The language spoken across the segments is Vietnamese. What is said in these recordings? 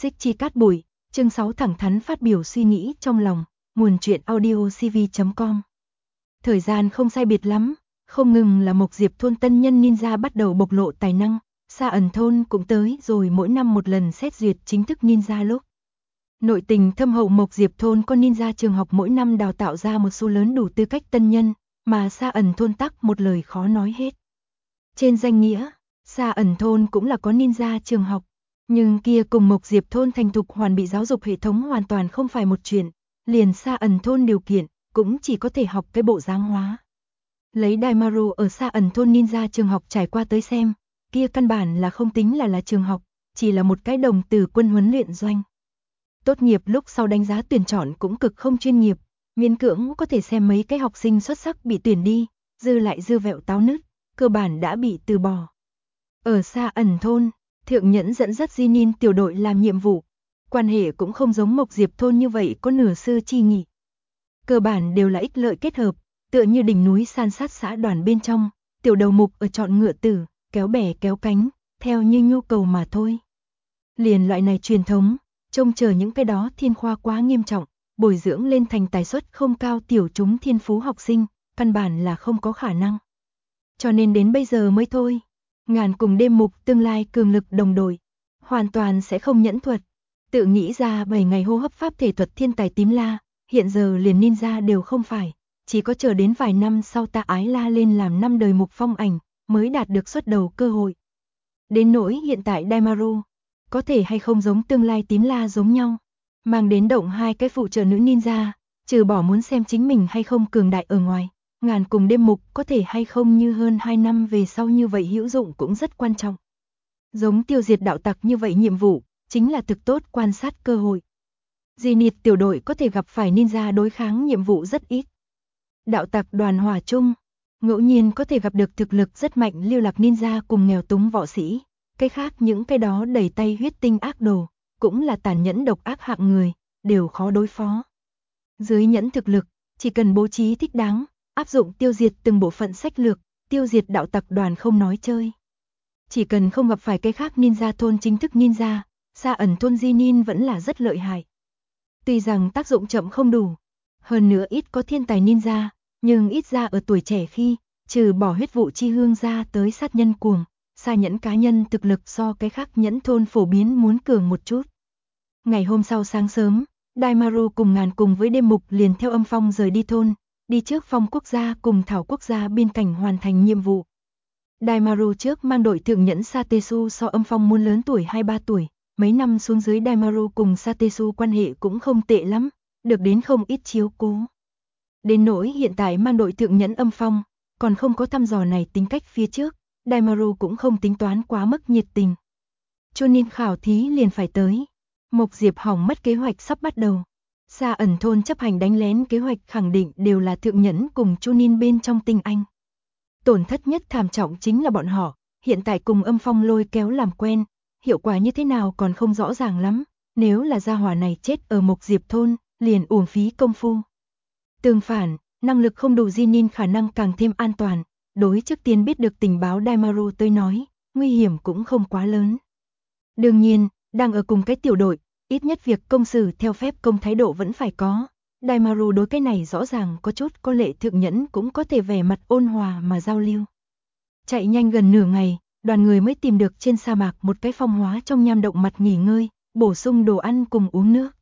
Xích Chi Cát Bụi, chương 6 thẳng thắn phát biểu suy nghĩ trong lòng, nguồn truyện audiocv.com. Thời gian không sai biệt lắm, không ngừng là Mộc Diệp thôn tân nhân ninja bắt đầu bộc lộ tài năng, Sa Ẩn thôn cũng tới rồi mỗi năm một lần xét duyệt chính thức ninja lúc. Nội tình thâm hậu Mộc Diệp thôn có ninja trường học mỗi năm đào tạo ra một số lớn đủ tư cách tân nhân, mà Sa Ẩn thôn tắc một lời khó nói hết. Trên danh nghĩa, Sa Ẩn thôn cũng là có ninja trường học, nhưng kia cùng Mộc Diệp thôn thành thục hoàn bị giáo dục hệ thống hoàn toàn không phải một chuyện, liền Sa Ẩn thôn điều kiện, cũng chỉ có thể học cái bộ dáng hóa. Lấy Daimaru ở Sa Ẩn thôn ninja trường học trải qua tới xem, kia căn bản là không tính là trường học, chỉ là một cái đồng từ quân huấn luyện doanh. Tốt nghiệp lúc sau đánh giá tuyển chọn cũng cực không chuyên nghiệp, miễn cưỡng có thể xem mấy cái học sinh xuất sắc bị tuyển đi, dư lại dư vẹo táo nứt, cơ bản đã bị từ bỏ. Ở Sa Ẩn thôn, Thượng Nhẫn dẫn dắt Jinin tiểu đội làm nhiệm vụ, quan hệ cũng không giống Mộc Diệp thôn như vậy có nửa sư chi nghỉ. Cơ bản đều là ích lợi kết hợp, tựa như đỉnh núi san sát xã đoàn bên trong, tiểu đầu mục ở chọn ngựa tử, kéo bè kéo cánh, theo như nhu cầu mà thôi. Liền loại này truyền thống, trông chờ những cái đó thiên khoa quá nghiêm trọng, bồi dưỡng lên thành tài suất không cao tiểu chúng thiên phú học sinh, căn bản là không có khả năng. Cho nên đến bây giờ mới thôi, Ngàn cùng Đêm Mục tương lai cường lực đồng đội, hoàn toàn sẽ không nhẫn thuật, tự nghĩ ra 7 ngày hô hấp pháp thể thuật thiên tài tím la, hiện giờ liền ninja đều không phải, chỉ có chờ đến vài năm sau ta ái la lên làm 5 đời Mục Phong Ảnh, mới đạt được xuất đầu cơ hội. Đến nỗi hiện tại Daimaru, có thể hay không giống tương lai tím la giống nhau, mang đến động 2 cái phụ trợ nữ ninja, trừ bỏ muốn xem chính mình hay không cường đại ở ngoài, Ngàn cùng Đêm Mục có thể hay không như hơn 2 năm về sau như vậy hữu dụng cũng rất quan trọng. Giống tiêu diệt đạo tặc như vậy nhiệm vụ, chính là thực tốt quan sát cơ hội. Zenith tiểu đội có thể gặp phải ninja đối kháng nhiệm vụ rất ít. Đạo tặc đoàn hòa chung, ngẫu nhiên có thể gặp được thực lực rất mạnh lưu lạc ninja cùng nghèo túng võ sĩ, cái khác những cái đó đẩy tay huyết tinh ác đồ, cũng là tàn nhẫn độc ác hạng người, đều khó đối phó. Dưới nhẫn thực lực, chỉ cần bố trí thích đáng, áp dụng tiêu diệt từng bộ phận sách lược, tiêu diệt đạo tặc đoàn không nói chơi. Chỉ cần không gặp phải cái khác ninja thôn chính thức ninja, Sa Ẩn thôn Jinin vẫn là rất lợi hại. Tuy rằng tác dụng chậm không đủ, hơn nữa ít có thiên tài ninja, nhưng ít ra ở tuổi trẻ khi, trừ bỏ huyết vụ chi hương ra tới sát nhân cuồng, Sa nhẫn cá nhân thực lực so cái khác nhẫn thôn phổ biến muốn cường một chút. Ngày hôm sau sáng sớm, Daimaru cùng Ngàn cùng với Đêm Mục liền theo Âm Phong rời đi thôn, đi trước Phong quốc gia cùng Thảo quốc gia biên cảnh hoàn thành nhiệm vụ. Daimaru trước mang đội Thượng Nhẫn Satesu so Âm Phong muốn lớn tuổi 2-3 tuổi, mấy năm xuống dưới Daimaru cùng Satesu quan hệ cũng không tệ lắm, được đến không ít chiếu cố. Đến nỗi hiện tại mang đội Thượng Nhẫn Âm Phong, còn không có thăm dò này tính cách phía trước, Daimaru cũng không tính toán quá mức nhiệt tình. Cho nên khảo thí liền phải tới. Mộc Diệp hỏng mất kế hoạch sắp bắt đầu. Sa Ẩn thôn chấp hành đánh lén kế hoạch khẳng định đều là Thượng Nhẫn cùng Chunin bên trong tinh anh. Tổn thất nhất thảm trọng chính là bọn họ, hiện tại cùng Âm Phong lôi kéo làm quen, hiệu quả như thế nào còn không rõ ràng lắm, nếu là gia hỏa này chết ở Mộc Diệp thôn, liền uổng phí công phu. Tương phản, năng lực không đủ Jinin khả năng càng thêm an toàn, đối trước tiên biết được tình báo Daimaru tới nói, nguy hiểm cũng không quá lớn. Đương nhiên, đang ở cùng cái tiểu đội, ít nhất việc công xử theo phép công thái độ vẫn phải có. Daimaru đối cái này rõ ràng có chút có lệ Thượng Nhẫn cũng có thể vẻ mặt ôn hòa mà giao lưu. Chạy nhanh gần nửa ngày, đoàn người mới tìm được trên sa mạc một cái phong hóa trong nham động mặt nghỉ ngơi, bổ sung đồ ăn cùng uống nước.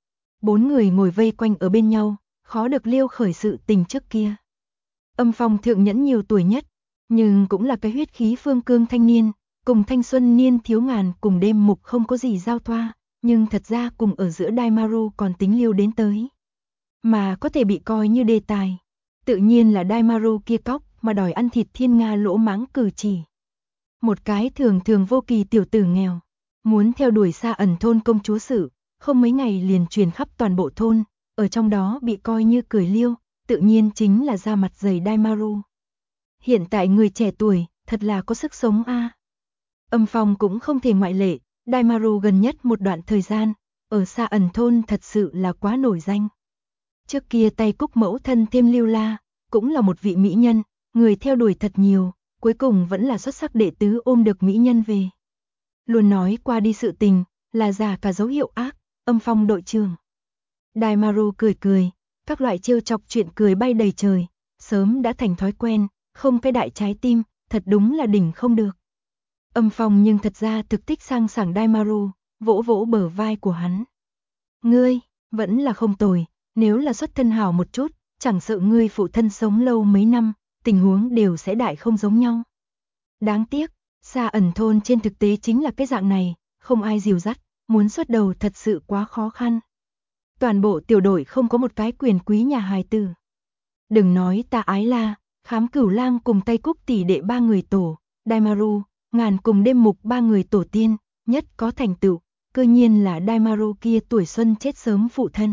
4 người ngồi vây quanh ở bên nhau, khó được liêu khởi sự tình trước kia. Âm Phong Thượng Nhẫn nhiều tuổi nhất, nhưng cũng là cái huyết khí phương cương thanh niên, cùng thanh xuân niên thiếu Ngàn cùng Đêm Mục không có gì giao thoa, nhưng thật ra cùng ở giữa Daimaru còn tính liêu đến tới. Mà có thể bị coi như đề tài, tự nhiên là Daimaru kia cóc mà đòi ăn thịt thiên nga lỗ mãng cử chỉ. Một cái thường thường vô kỳ tiểu tử nghèo, muốn theo đuổi Sa Ẩn thôn công chúa sự, không mấy ngày liền truyền khắp toàn bộ thôn, ở trong đó bị coi như cười liêu, tự nhiên chính là da mặt dày Daimaru. Hiện tại người trẻ tuổi, thật là có sức sống a. Âm Phong cũng không thể ngoại lệ, Daimaru gần nhất một đoạn thời gian, ở Sa Ẩn thôn thật sự là quá nổi danh. Trước kia tay cúc mẫu thân thêm lưu la, cũng là một vị mỹ nhân, người theo đuổi thật nhiều, cuối cùng vẫn là xuất sắc đệ tứ ôm được mỹ nhân về. Luôn nói qua đi sự tình, là giả cả dấu hiệu ác, Âm Phong đội trưởng. Daimaru cười cười, các loại trêu chọc chuyện cười bay đầy trời, sớm đã thành thói quen, không cái đại trái tim, thật đúng là đỉnh không được. Âm Phong nhưng thật ra thực thích sang sảng Daimaru, vỗ vỗ bờ vai của hắn. Ngươi, vẫn là không tồi, nếu là xuất thân hảo một chút, chẳng sợ ngươi phụ thân sống lâu mấy năm, tình huống đều sẽ đại không giống nhau. Đáng tiếc, Sa Ẩn thôn trên thực tế chính là cái dạng này, không ai dìu dắt, muốn xuất đầu thật sự quá khó khăn. Toàn bộ tiểu đội không có một cái quyền quý nhà hài tử. Đừng nói ta Ái La, Khám Cửu Lang cùng Tây Cúc tỷ đệ 3 người tổ, Daimaru, Ngàn cùng Đêm Mục 3 người tổ tiên, nhất có thành tựu, cơ nhiên là Daimaru kia tuổi xuân chết sớm phụ thân.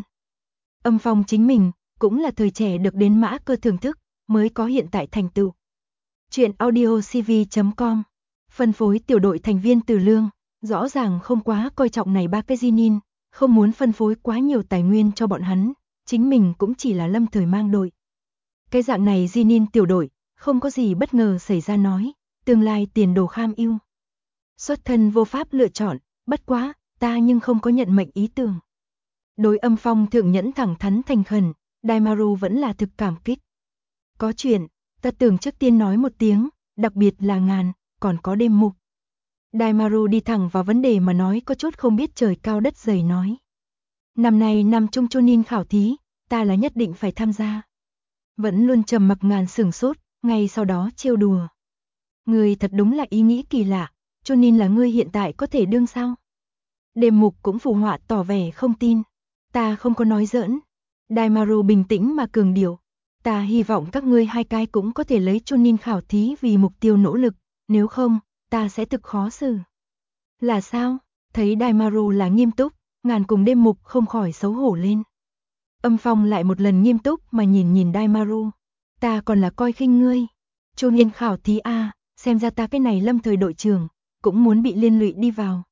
Âm Phong chính mình, cũng là thời trẻ được đến mã cơ thưởng thức, mới có hiện tại thành tựu. Chuyện audiocv.com. Phân phối tiểu đội thành viên Từ Lương, rõ ràng không quá coi trọng này 3 cái Jinin, không muốn phân phối quá nhiều tài nguyên cho bọn hắn, chính mình cũng chỉ là lâm thời mang đội. Cái dạng này Jinin tiểu đội, không có gì bất ngờ xảy ra nói, tương lai tiền đồ kham ưu. Xuất thân vô pháp lựa chọn, bất quá, ta nhưng không có nhận mệnh ý tưởng. Đối Âm Phong thượng nhẫn thẳng thắn thành khẩn, Daimaru vẫn là thực cảm kích. Có chuyện, ta tưởng trước tiên nói một tiếng, đặc biệt là Ngàn, còn có Đêm Mục. Daimaru đi thẳng vào vấn đề mà nói có chút không biết trời cao đất dày nói. Năm nay năm trung Chunin khảo thí, ta là nhất định phải tham gia. Vẫn luôn trầm mặc Ngàn sửng sốt, ngay sau đó trêu đùa. Ngươi thật đúng là ý nghĩ kỳ lạ, Chunin là ngươi hiện tại có thể đương sao? Đêm Mục cũng phù họa tỏ vẻ không tin. Ta không có nói giỡn. Daimaru bình tĩnh mà cường điệu. Ta hy vọng các ngươi hai cái cũng có thể lấy Chunin khảo thí vì mục tiêu nỗ lực, nếu không, ta sẽ thực khó xử. Là sao? Thấy Daimaru là nghiêm túc, Ngàn cùng Đêm Mục không khỏi xấu hổ lên. Âm Phong lại một lần nghiêm túc mà nhìn Daimaru. Ta còn là coi khinh ngươi. Chunin khảo thí xem ra ta cái này lâm thời đội trưởng, cũng muốn bị liên lụy đi vào.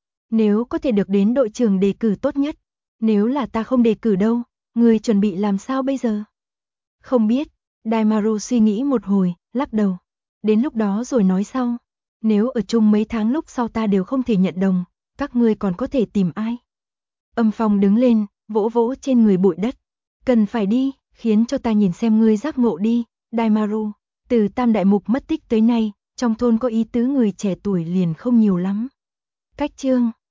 Nếu có thể được đến đội trưởng đề cử tốt nhất, nếu là ta không đề cử đâu, ngươi chuẩn bị làm sao bây giờ? Không biết, Daimaru suy nghĩ một hồi, lắc đầu. Đến lúc đó rồi nói sau. Nếu ở chung mấy tháng lúc sau ta đều không thể nhận đồng, các ngươi còn có thể tìm ai? Âm Phong đứng lên, vỗ vỗ trên người bụi đất. Cần phải đi, khiến cho ta nhìn xem ngươi giác ngộ đi, Daimaru. Từ Tam Đại Mục mất tích tới nay, trong thôn có ý tứ người trẻ tuổi liền không nhiều lắm. Cách chương